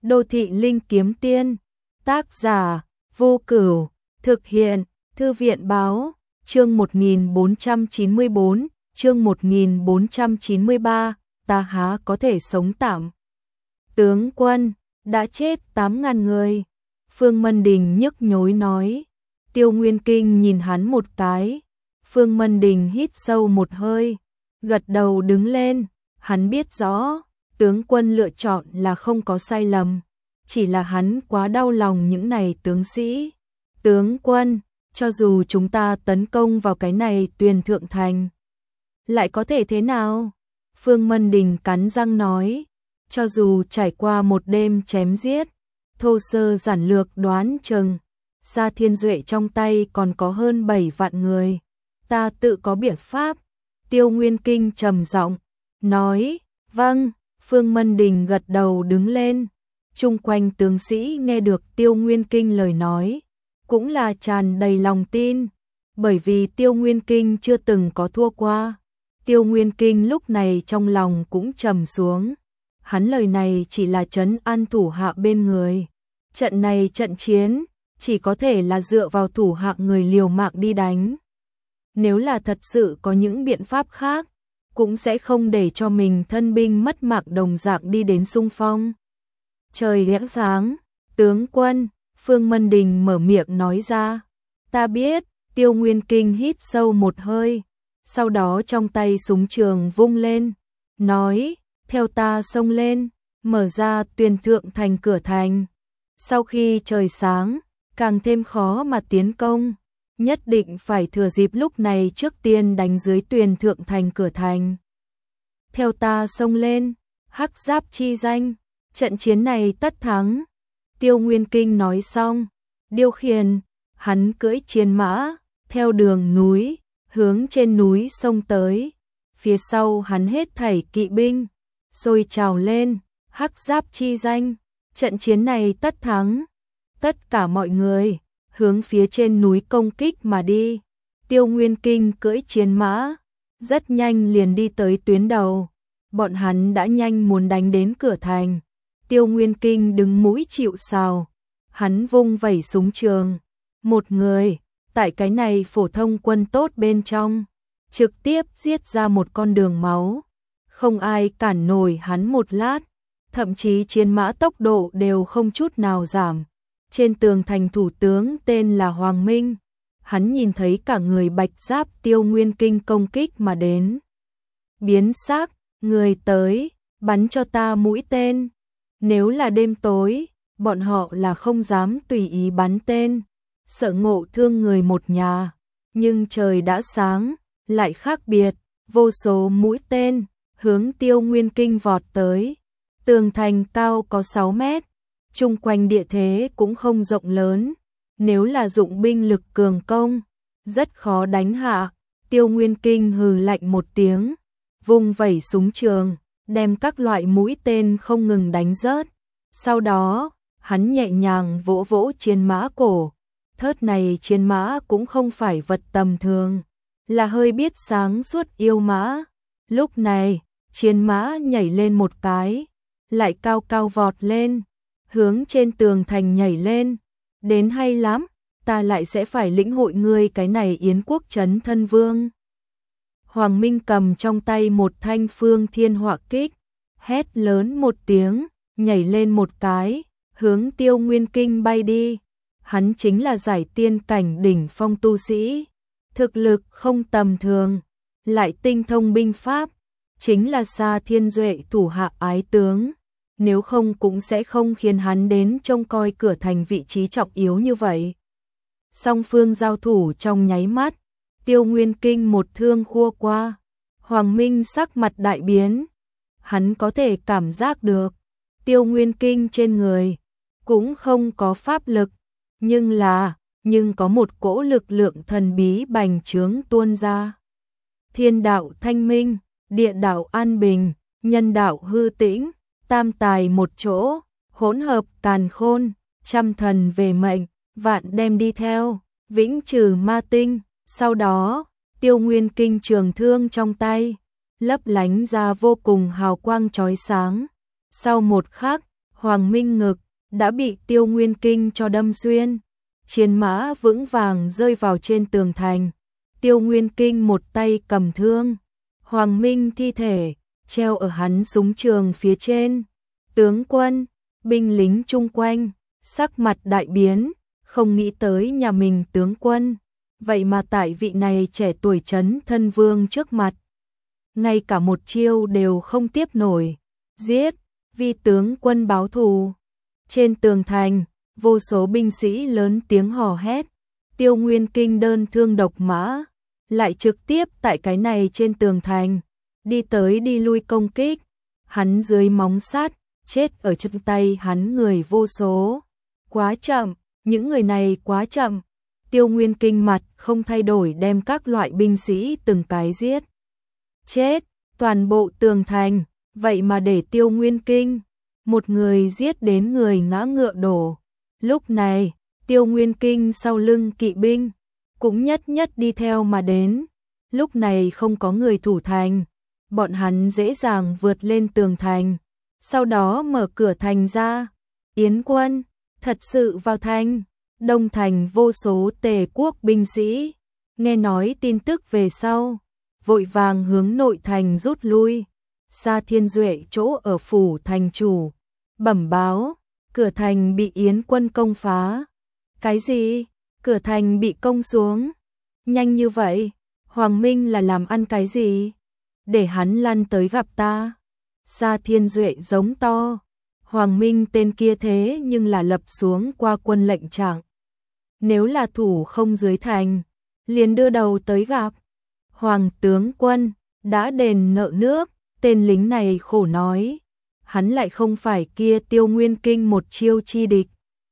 Đô thị linh kiếm tiên, tác giả, Vô Cửu, thực hiện, Thư viện báo, chương 1494, chương 1493, ta há có thể sống tạm. Tướng quân, đã chết 8.000 người. Phương Mân Đình nhức nhối nói. Tiêu Nguyên Kinh nhìn hắn một cái. Phương Mân Đình hít sâu một hơi, gật đầu đứng lên. Hắn biết rõ, tướng quân lựa chọn là không có sai lầm. Chỉ là hắn quá đau lòng những này tướng sĩ. Tướng quân, cho dù chúng ta tấn công vào cái này Tuyền Thượng Thành, lại có thể thế nào? Phương Mân Đình cắn răng nói. Cho dù trải qua một đêm chém giết, thô sơ giản lược đoán chừng, Sa Thiên Duệ trong tay còn có hơn 7 vạn người. Ta tự có biện pháp. Tiêu Nguyên Kinh trầm giọng nói. Vâng. Phương Mân Đình gật đầu đứng lên. Chung quanh tướng sĩ nghe được Tiêu Nguyên Kinh lời nói, cũng là tràn đầy lòng tin, bởi vì Tiêu Nguyên Kinh chưa từng có thua qua. Tiêu Nguyên Kinh lúc này trong lòng cũng trầm xuống. Hắn lời này chỉ là trấn an thủ hạ bên người. Trận này trận chiến, chỉ có thể là dựa vào thủ hạ người liều mạng đi đánh. Nếu là thật sự có những biện pháp khác, cũng sẽ không để cho mình thân binh mất mạng đồng dạng đi đến xung phong. Trời lẽ sáng, tướng quân, Phương Mân Đình mở miệng nói ra. Ta biết. Tiêu Nguyên Kinh hít sâu một hơi, sau đó trong tay súng trường vung lên, nói, theo ta xông lên, mở ra Tuyền Thượng Thành cửa thành. Sau khi trời sáng, càng thêm khó mà tiến công, nhất định phải thừa dịp lúc này trước tiên đánh dưới Tuyền Thượng Thành cửa thành. Theo ta xông lên, hắc giáp chi danh, trận chiến này tất thắng. Tiêu Nguyên Kinh nói xong, điều khiển, hắn cưỡi chiến mã, theo đường núi, hướng trên núi xông tới. Phía sau hắn hết thảy kỵ binh, rồi trào lên, hắc giáp chi danh, trận chiến này tất thắng. Tất cả mọi người, hướng phía trên núi công kích mà đi. Tiêu Nguyên Kinh cưỡi chiến mã, rất nhanh liền đi tới tuyến đầu. Bọn hắn đã nhanh muốn đánh đến cửa thành. Tiêu Nguyên Kinh đứng mũi chịu sào, hắn vung vẩy súng trường. Một người, tại cái này phổ thông quân tốt bên trong, trực tiếp giết ra một con đường máu. Không ai cản nổi hắn một lát, thậm chí chiến mã tốc độ đều không chút nào giảm. Trên tường thành thủ tướng tên là Hoàng Minh, hắn nhìn thấy cả người bạch giáp Tiêu Nguyên Kinh công kích mà đến. Biến sắc, người tới, bắn cho ta mũi tên. Nếu là đêm tối, bọn họ là không dám tùy ý bắn tên, sợ ngộ thương người một nhà. Nhưng trời đã sáng, lại khác biệt, vô số mũi tên hướng Tiêu Nguyên Kinh vọt tới. Tường thành cao có 6 mét, chung quanh địa thế cũng không rộng lớn. Nếu là dụng binh lực cường công, rất khó đánh hạ. Tiêu Nguyên Kinh hừ lạnh một tiếng, vung vẩy súng trường, đem các loại mũi tên không ngừng đánh rớt. Sau đó, hắn nhẹ nhàng vỗ vỗ chiến mã cổ. Thớt này chiến mã cũng không phải vật tầm thường, là hơi biết sáng suốt yêu mã. Lúc này, chiến mã nhảy lên một cái, lại cao cao vọt lên, hướng trên tường thành nhảy lên. Đến hay lắm, ta lại sẽ phải lĩnh hội ngươi cái này Yến Quốc Trấn Thân Vương. Hoàng Minh cầm trong tay một thanh Phương Thiên Họa Kích, hét lớn một tiếng, nhảy lên một cái, hướng Tiêu Nguyên Kinh bay đi. Hắn chính là giải tiên cảnh đỉnh phong tu sĩ, thực lực không tầm thường, lại tinh thông binh pháp, chính là Sa Thiên Duệ thủ hạ ái tướng. Nếu không cũng sẽ không khiến hắn đến trông coi cửa thành vị trí trọng yếu như vậy. Song phương giao thủ trong nháy mắt, Tiêu Nguyên Kinh một thương khua qua. Hoàng Minh sắc mặt đại biến, hắn có thể cảm giác được Tiêu Nguyên Kinh trên người cũng không có pháp lực, nhưng có một cỗ lực lượng thần bí bành trướng tuôn ra. Thiên đạo thanh minh, địa đạo an bình, nhân đạo hư tĩnh, tam tài một chỗ, hỗn hợp càn khôn, trăm thần về mệnh, vạn đem đi theo, vĩnh trừ ma tinh. Sau đó, Tiêu Nguyên Kinh trường thương trong tay, lấp lánh ra vô cùng hào quang chói sáng. Sau một khắc, Hoàng Minh ngực đã bị Tiêu Nguyên Kinh cho đâm xuyên. Chiến mã vững vàng rơi vào trên tường thành. Tiêu Nguyên Kinh một tay cầm thương, Hoàng Minh thi thể treo ở hắn súng trường phía trên. Tướng quân, binh lính chung quanh sắc mặt đại biến, không nghĩ tới nhà mình tướng quân, vậy mà tại vị này trẻ tuổi trấn thân vương trước mặt, ngay cả một chiêu đều không tiếp nổi. Giết, vì tướng quân báo thù. Trên tường thành, vô số binh sĩ lớn tiếng hò hét. Tiêu Nguyên Kinh đơn thương độc mã, lại trực tiếp tại cái này trên tường thành, đi tới đi lui công kích. Hắn dưới móng sắt, chết ở trong tay hắn người vô số. Quá chậm, những người này quá chậm. Tiêu Nguyên Kinh mặt không thay đổi đem các loại binh sĩ từng cái giết. Chết, toàn bộ tường thành, vậy mà để Tiêu Nguyên Kinh một người giết đến người ngã ngựa đổ. Lúc này, Tiêu Nguyên Kinh sau lưng kỵ binh cũng nhất nhất đi theo mà đến. Lúc này không có người thủ thành, bọn hắn dễ dàng vượt lên tường thành, sau đó mở cửa thành ra. Yến quân thật sự vào thành. Đông thành vô số Tề quốc binh sĩ nghe nói tin tức về sau, vội vàng hướng nội thành rút lui. Sa Thiên Duệ chỗ ở phủ thành chủ bẩm báo, cửa thành bị Yến quân công phá. Cái gì? Cửa thành bị công xuống? Nhanh như vậy? Hoàng Minh là làm ăn cái gì? Để hắn lăn tới gặp ta. Sa Thiên Duệ giống to. Hoàng Minh tên kia thế nhưng là lập xuống qua quân lệnh trạng. Nếu là thủ không dưới thành, liền đưa đầu tới gặp. Hoàng tướng quân đã đền nợ nước. Tên lính này khổ nói, hắn lại không phải kia Tiêu Nguyên Kinh một chiêu chi địch.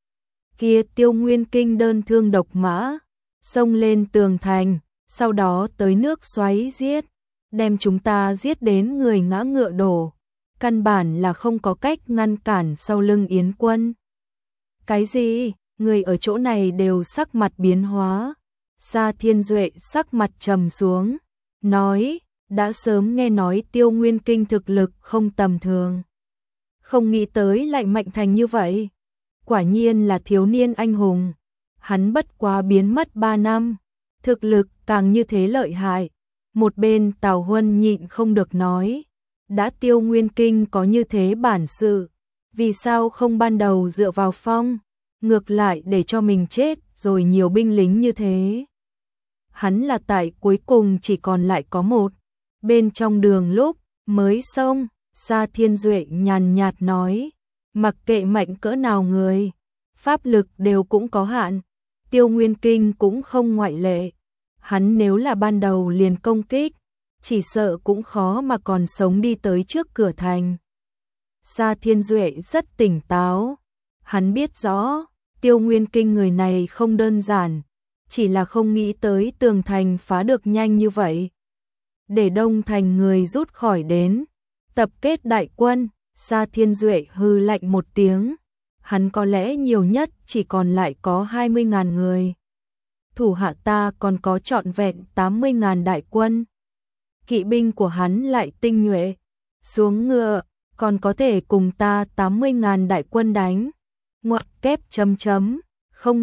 Kia Tiêu Nguyên Kinh đơn thương độc mã, xông lên tường thành, sau đó tới nước xoáy giết, đem chúng ta giết đến người ngã ngựa đổ, căn bản là không có cách ngăn cản sau lưng Yến quân. Cái gì? Người ở chỗ này đều sắc mặt biến hóa. Sa Thiên Duệ sắc mặt trầm xuống, nói, đã sớm nghe nói Tiêu Nguyên Kinh thực lực không tầm thường, không nghĩ tới lại mạnh thành như vậy. Quả nhiên là thiếu niên anh hùng. Hắn bất quá biến mất 3 năm, thực lực càng như thế lợi hại. Một bên Tào Huân nhịn không được nói, đã Tiêu Nguyên Kinh có như thế bản sự, vì sao không ban đầu dựa vào phong, ngược lại để cho mình chết rồi nhiều binh lính như thế. Hắn là tại cuối cùng chỉ còn lại có một. Bên trong đường lúc mới xông, Sa Thiên Duệ nhàn nhạt nói, mặc kệ mạnh cỡ nào người, pháp lực đều cũng có hạn, Tiêu Nguyên Kinh cũng không ngoại lệ. Hắn nếu là ban đầu liền công kích, chỉ sợ cũng khó mà còn sống đi tới trước cửa thành. Sa Thiên Duệ rất tỉnh táo, hắn biết rõ, Tiêu Nguyên Kinh người này không đơn giản, chỉ là không nghĩ tới tường thành phá được nhanh như vậy. Để Đông thành người rút khỏi đến, tập kết đại quân. Sa Thiên Duệ hư lạnh một tiếng, hắn có lẽ nhiều nhất chỉ còn lại có 20.000 người. Thủ hạ ta còn có trọn vẹn 80.000 đại quân. Kỵ binh của hắn lại tinh nhuệ, xuống ngựa, còn có thể cùng ta 80.000 đại quân đánh. Ngoặc kép chấm chấm, không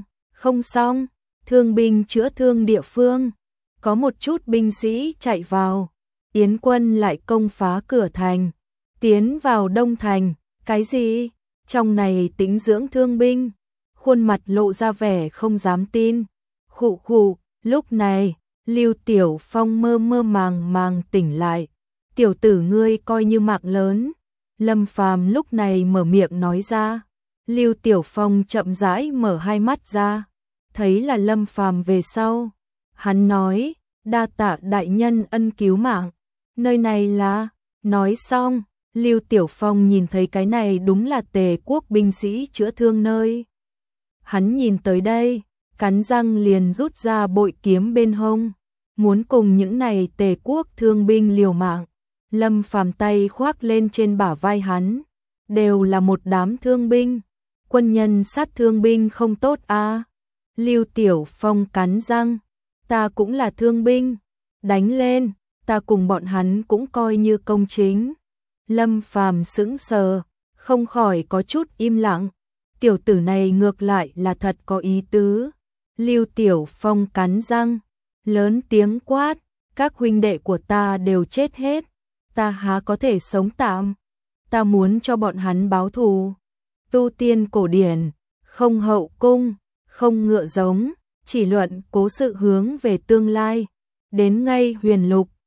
xong, thương binh chữa thương địa phương. Có một chút binh sĩ chạy vào, Yến quân lại công phá cửa thành, tiến vào Đông thành. Cái gì? Trong này tĩnh dưỡng thương binh, khuôn mặt lộ ra vẻ không dám tin. Khụ khụ, lúc này, Lưu Tiểu Phong mơ mơ màng màng tỉnh lại. Tiểu tử ngươi coi như mạng lớn. Lâm Phàm lúc này mở miệng nói ra. Lưu Tiểu Phong chậm rãi mở hai mắt ra, thấy là Lâm Phàm về sau. Hắn nói, đa tạ đại nhân ân cứu mạng. Nơi này là... Nói xong, Lưu Tiểu Phong nhìn thấy cái này đúng là Tề quốc binh sĩ chữa thương nơi. Hắn nhìn tới đây, cắn răng liền rút ra bội kiếm bên hông, muốn cùng những này Tề quốc thương binh liều mạng. Lâm Phàm tay khoác lên trên bả vai hắn, đều là một đám thương binh, quân nhân sát thương binh không tốt a. Lưu Tiểu Phong cắn răng, ta cũng là thương binh, đánh lên, ta cùng bọn hắn cũng coi như công chính. Lâm Phàm sững sờ, không khỏi có chút im lặng. Tiểu tử này ngược lại là thật có ý tứ. Lưu Tiểu Phong cắn răng, lớn tiếng quát, các huynh đệ của ta đều chết hết, ta há có thể sống tạm, ta muốn cho bọn hắn báo thù. Tu tiên cổ điển, không hậu cung, không ngựa giống, chỉ luận cố sự hướng về tương lai. Đến ngay Huyền Lục,